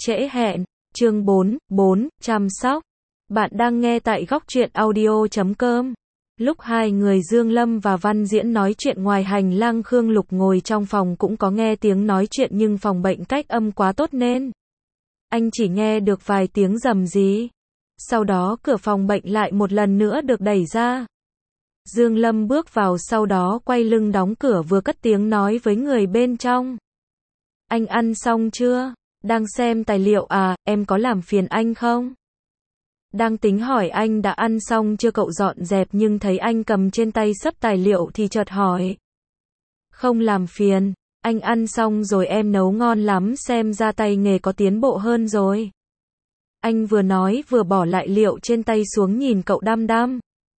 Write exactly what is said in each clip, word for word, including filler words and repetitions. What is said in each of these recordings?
trễ hẹn. Chương bốn, bốn, chăm sóc. Bạn đang nghe tại góc truyện audio chấm com. Lúc hai người Dương Lâm và Văn Diễn nói chuyện ngoài hành lang, Khương Lục ngồi trong phòng cũng có nghe tiếng nói chuyện, nhưng phòng bệnh cách âm quá tốt nên anh chỉ nghe được vài tiếng rầm rì. Sau đó cửa phòng bệnh lại một lần nữa được đẩy ra. Dương Lâm bước vào, sau đó quay lưng đóng cửa, vừa cất tiếng nói với người bên trong. Anh ăn xong chưa? Đang xem tài liệu à, em có làm phiền anh không? Đang tính hỏi anh đã ăn xong chưa, cậu dọn dẹp nhưng thấy anh cầm trên tay xấp tài liệu thì chợt hỏi. Không làm phiền, anh ăn xong rồi, em nấu ngon lắm, xem ra tay nghề có tiến bộ hơn rồi. Anh vừa nói vừa bỏ lại liệu trên tay xuống, nhìn cậu đăm đăm.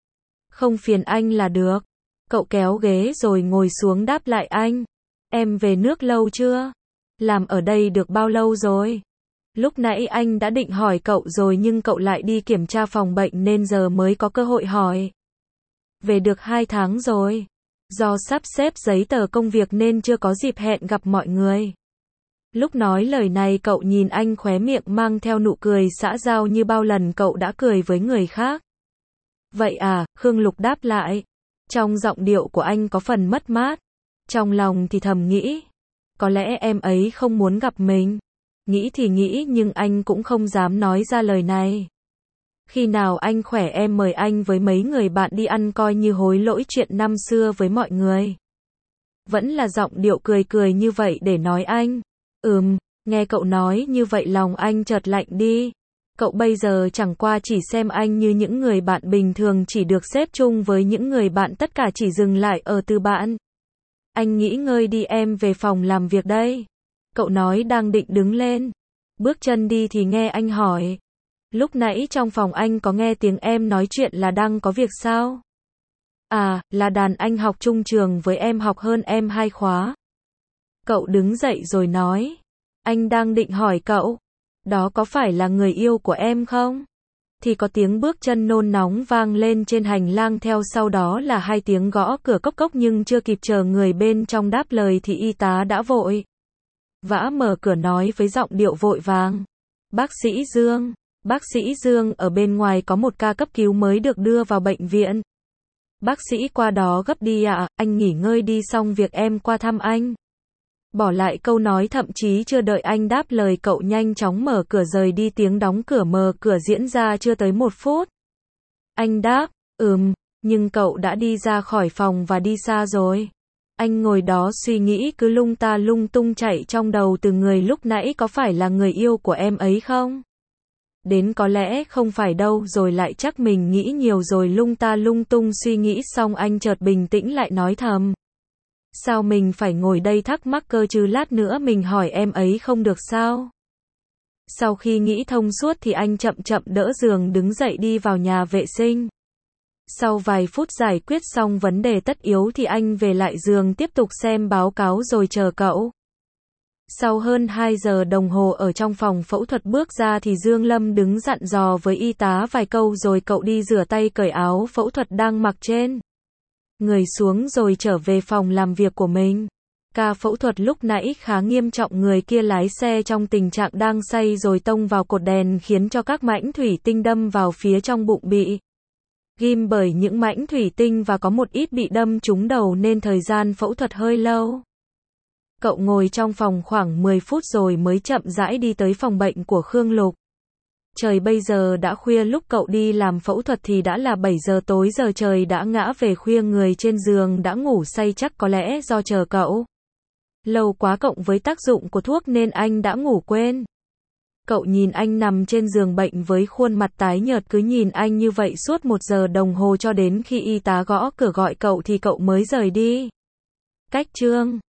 Không phiền anh là được. Cậu kéo ghế rồi ngồi xuống đáp lại anh. Em về nước lâu chưa? Làm ở đây được bao lâu rồi? Lúc nãy anh đã định hỏi cậu rồi nhưng cậu lại đi kiểm tra phòng bệnh nên giờ mới có cơ hội hỏi. Về được hai tháng rồi. Do sắp xếp giấy tờ công việc nên chưa có dịp hẹn gặp mọi người. Lúc nói lời này cậu nhìn anh, khóe miệng mang theo nụ cười xã giao như bao lần cậu đã cười với người khác. Vậy à, Khương Lục đáp lại. Trong giọng điệu của anh có phần mất mát. Trong lòng thì thầm nghĩ. Có lẽ em ấy không muốn gặp mình. Nghĩ thì nghĩ nhưng anh cũng không dám nói ra lời này. Khi nào anh khỏe em mời anh với mấy người bạn đi ăn, coi như hối lỗi chuyện năm xưa với mọi người. Vẫn là giọng điệu cười cười như vậy để nói anh. Ừm, nghe cậu nói như vậy lòng anh chợt lạnh đi. Cậu bây giờ chẳng qua chỉ xem anh như những người bạn bình thường, chỉ được xếp chung với những người bạn, tất cả chỉ dừng lại ở từ bạn. Anh nghỉ ngơi đi, em về phòng làm việc đây. Cậu nói đang định đứng lên. Bước chân đi thì nghe anh hỏi. Lúc nãy trong phòng anh có nghe tiếng em nói chuyện, là đang có việc sao? À, là đàn anh học chung trường với em, học hơn em hai khóa. Cậu đứng dậy rồi nói. Anh đang định hỏi cậu. Đó có phải là người yêu của em không? Thì có tiếng bước chân nôn nóng vang lên trên hành lang, theo sau đó là hai tiếng gõ cửa cốc cốc, nhưng chưa kịp chờ người bên trong đáp lời thì y tá đã vội vã mở cửa nói với giọng điệu vội vàng. Bác sĩ Dương, bác sĩ Dương, ở bên ngoài có một ca cấp cứu mới được đưa vào bệnh viện. Bác sĩ qua đó gấp đi ạ, à, anh nghỉ ngơi đi, xong việc em qua thăm anh. Bỏ lại câu nói, thậm chí chưa đợi anh đáp lời cậu nhanh chóng mở cửa rời đi, tiếng đóng cửa mở cửa diễn ra chưa tới một phút. Anh đáp, ừm, nhưng cậu đã đi ra khỏi phòng và đi xa rồi. Anh ngồi đó suy nghĩ cứ lung ta lung tung chạy trong đầu, từ người lúc nãy có phải là người yêu của em ấy không? Đến có lẽ không phải đâu, rồi lại chắc mình nghĩ nhiều rồi, lung ta lung tung suy nghĩ xong anh chợt bình tĩnh lại nói thầm. Sao mình phải ngồi đây thắc mắc cơ chứ, lát nữa mình hỏi em ấy không được sao? Sau khi nghĩ thông suốt thì anh chậm chậm đỡ giường đứng dậy đi vào nhà vệ sinh. Sau vài phút giải quyết xong vấn đề tất yếu thì anh về lại giường tiếp tục xem báo cáo rồi chờ cậu. Sau hơn hai giờ đồng hồ ở trong phòng phẫu thuật bước ra thì Dương Lâm đứng dặn dò với y tá vài câu rồi cậu đi rửa tay, cởi áo phẫu thuật đang mặc trên người xuống rồi trở về phòng làm việc của mình. Ca phẫu thuật lúc nãy khá nghiêm trọng, người kia lái xe trong tình trạng đang say rồi tông vào cột đèn khiến cho các mảnh thủy tinh đâm vào phía trong bụng bị ghim bởi những mảnh thủy tinh và có một ít bị đâm trúng đầu nên thời gian phẫu thuật hơi lâu. Cậu ngồi trong phòng khoảng mười phút rồi mới chậm rãi đi tới phòng bệnh của Khương Lục. Trời bây giờ đã khuya, lúc cậu đi làm phẫu thuật thì đã là bảy giờ tối, giờ trời đã ngã về khuya, người trên giường đã ngủ say, chắc có lẽ do chờ cậu lâu quá cộng với tác dụng của thuốc nên anh đã ngủ quên. Cậu nhìn anh nằm trên giường bệnh với khuôn mặt tái nhợt, cứ nhìn anh như vậy suốt một giờ đồng hồ cho đến khi y tá gõ cửa gọi cậu thì cậu mới rời đi. Cách chương